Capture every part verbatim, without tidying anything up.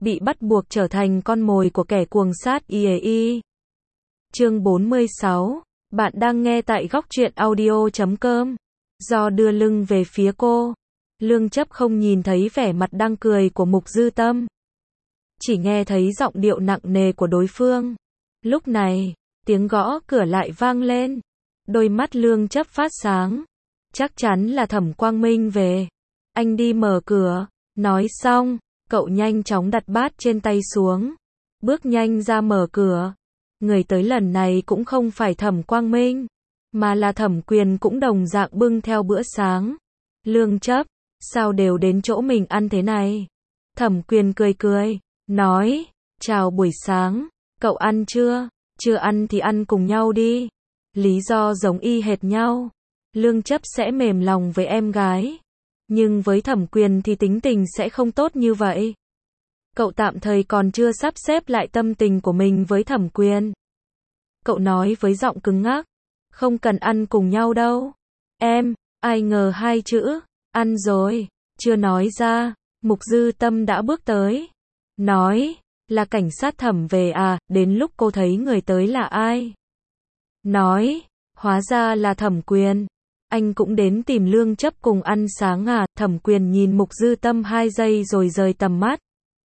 bị bắt buộc trở thành con mồi của kẻ cuồng sát i a i. Chương bốn mươi sáu, bạn đang nghe tại góc truyện audio chấm com. Do đưa lưng về phía cô, Lương Chấp không nhìn thấy vẻ mặt đang cười của Mục Dư Tâm. Chỉ nghe thấy giọng điệu nặng nề của đối phương. Lúc này, tiếng gõ cửa lại vang lên. Đôi mắt Lương Chấp phát sáng. Chắc chắn là Thẩm Quang Minh về. Anh đi mở cửa. Nói xong, cậu nhanh chóng đặt bát trên tay xuống. Bước nhanh ra mở cửa. Người tới lần này cũng không phải Thẩm Quang Minh, mà là Thẩm Quyền cũng đồng dạng bưng theo bữa sáng. Lương Chấp, sao đều đến chỗ mình ăn thế này? Thẩm Quyền cười cười, nói, chào buổi sáng, cậu ăn chưa? Chưa ăn thì ăn cùng nhau đi. Lý do giống y hệt nhau. Lương Chấp sẽ mềm lòng với em gái, nhưng với Thẩm Quyền thì tính tình sẽ không tốt như vậy. Cậu tạm thời còn chưa sắp xếp lại tâm tình của mình với Thẩm Quyền. Cậu nói với giọng cứng ngắc, không cần ăn cùng nhau đâu. Em, ai ngờ hai chữ, ăn rồi, chưa nói ra, Mục Dư Tâm đã bước tới. Nói, là cảnh sát Thẩm về à, đến lúc cô thấy người tới là ai? Nói, hóa ra là Thẩm Quyền. Anh cũng đến tìm Lương Chấp cùng ăn sáng à? Thẩm Quyền nhìn Mục Dư Tâm hai giây rồi rời tầm mắt.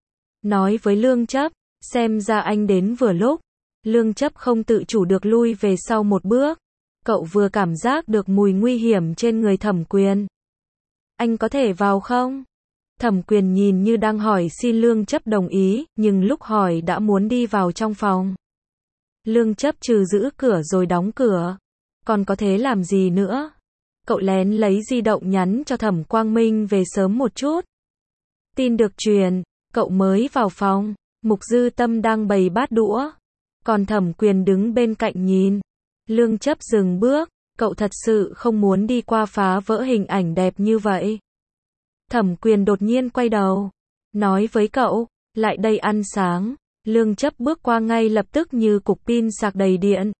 Nói với Lương Chấp, xem ra anh đến vừa lúc. Lương Chấp không tự chủ được lui về sau một bước. Cậu vừa cảm giác được mùi nguy hiểm trên người Thẩm Quyền. Anh có thể vào không? Thẩm Quyền nhìn như đang hỏi xin Lương Chấp đồng ý, nhưng lúc hỏi đã muốn đi vào trong phòng. Lương Chấp trừ giữ cửa rồi đóng cửa. Còn có thể làm gì nữa? Cậu lén lấy di động nhắn cho Thẩm Quang Minh về sớm một chút. Tin được truyền, cậu mới vào phòng. Mục Dư Tâm đang bày bát đũa, còn Thẩm Quyền đứng bên cạnh nhìn. Lương Chấp dừng bước, cậu thật sự không muốn đi qua phá vỡ hình ảnh đẹp như vậy. Thẩm Quyền đột nhiên quay đầu, nói với cậu, lại đây ăn sáng. Lương Chấp bước qua ngay lập tức như cục pin sạc đầy điện.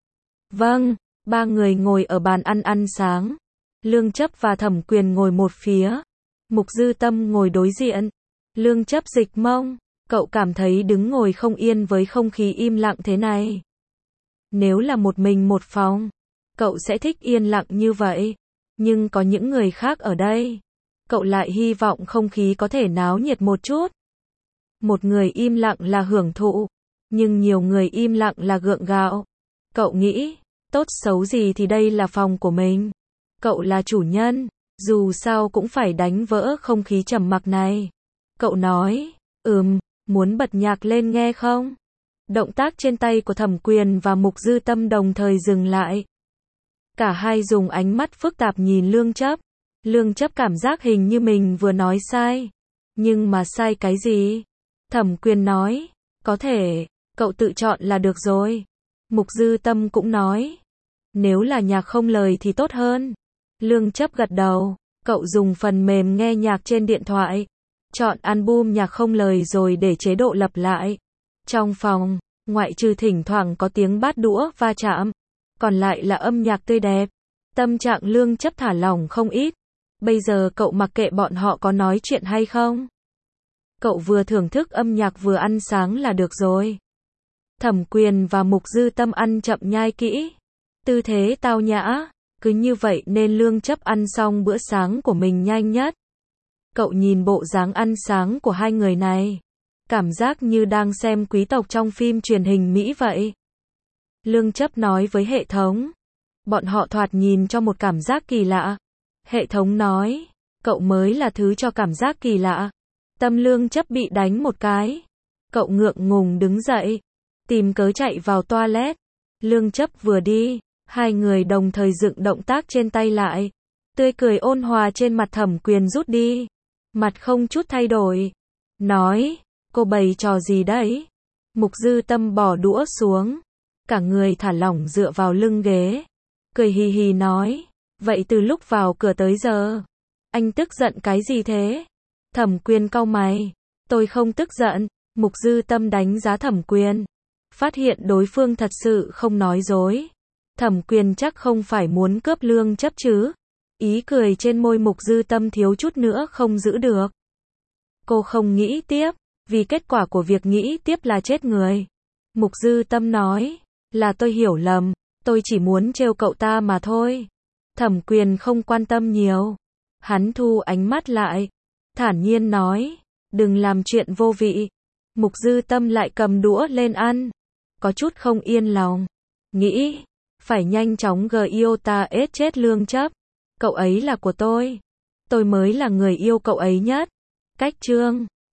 Vâng, ba người ngồi ở bàn ăn ăn sáng. Lương Chấp và Thẩm Quyền ngồi một phía. Mục Dư Tâm ngồi đối diện. Lương Chấp dịch mông. Cậu cảm thấy đứng ngồi không yên với không khí im lặng thế này. Nếu là một mình một phòng, cậu sẽ thích yên lặng như vậy. Nhưng có những người khác ở đây, cậu lại hy vọng không khí có thể náo nhiệt một chút. Một người im lặng là hưởng thụ, nhưng nhiều người im lặng là gượng gạo. Cậu nghĩ, tốt xấu gì thì đây là phòng của mình. Cậu là chủ nhân, dù sao cũng phải đánh vỡ không khí trầm mặc này. Cậu nói, ừm, muốn bật nhạc lên nghe không? Động tác trên tay của Thẩm Quyền và Mục Dư Tâm đồng thời dừng lại. Cả hai dùng ánh mắt phức tạp nhìn Lương Chấp. Lương Chấp cảm giác hình như mình vừa nói sai. Nhưng mà sai cái gì? Thẩm Quyền nói, có thể, cậu tự chọn là được rồi. Mục Dư Tâm cũng nói, nếu là nhạc không lời thì tốt hơn. Lương Chấp gật đầu, cậu dùng phần mềm nghe nhạc trên điện thoại. Chọn album nhạc không lời rồi để chế độ lặp lại. Trong phòng, ngoại trừ thỉnh thoảng có tiếng bát đũa va chạm, còn lại là âm nhạc tươi đẹp. Tâm trạng Lương Chấp thả lỏng không ít. Bây giờ cậu mặc kệ bọn họ có nói chuyện hay không. Cậu vừa thưởng thức âm nhạc vừa ăn sáng là được rồi. Thẩm Quyền và Mục Dư Tâm ăn chậm nhai kỹ. Tư thế tao nhã. Cứ như vậy nên Lương Chấp ăn xong bữa sáng của mình nhanh nhất. Cậu nhìn bộ dáng ăn sáng của hai người này, cảm giác như đang xem quý tộc trong phim truyền hình Mỹ vậy. Lương Chấp nói với hệ thống. Bọn họ thoạt nhìn cho một cảm giác kỳ lạ. Hệ thống nói, cậu mới là thứ cho cảm giác kỳ lạ. Tâm Lương Chấp bị đánh một cái. Cậu ngượng ngùng đứng dậy, tìm cớ chạy vào toilet. Lương Chấp vừa đi, hai người đồng thời dựng động tác trên tay lại. Tươi cười ôn hòa trên mặt Thẩm Quyền rút đi. Mặt không chút thay đổi. Nói, cô bày trò gì đấy? Mục Dư Tâm bỏ đũa xuống. Cả người thả lỏng dựa vào lưng ghế. Cười hì hì nói, vậy từ lúc vào cửa tới giờ, anh tức giận cái gì thế? Thẩm Quyền cau mày. Tôi không tức giận. Mục Dư Tâm đánh giá Thẩm Quyền. Phát hiện đối phương thật sự không nói dối. Thẩm Quyền chắc không phải muốn cướp Lương Chấp chứ. Ý cười trên môi Mục Dư Tâm thiếu chút nữa không giữ được. Cô không nghĩ tiếp. vì kết quả của việc nghĩ tiếp là chết người. Mục Dư Tâm nói, là tôi hiểu lầm, tôi chỉ muốn trêu cậu ta mà thôi. Thẩm Quyền không quan tâm nhiều. Hắn thu ánh mắt lại, thản nhiên nói, đừng làm chuyện vô vị. Mục Dư Tâm lại cầm đũa lên ăn, có chút không yên lòng, nghĩ, phải nhanh chóng gờ yêu ta ết chết Lương Chấp. Cậu ấy là của tôi, tôi mới là người yêu cậu ấy nhất. Cách chương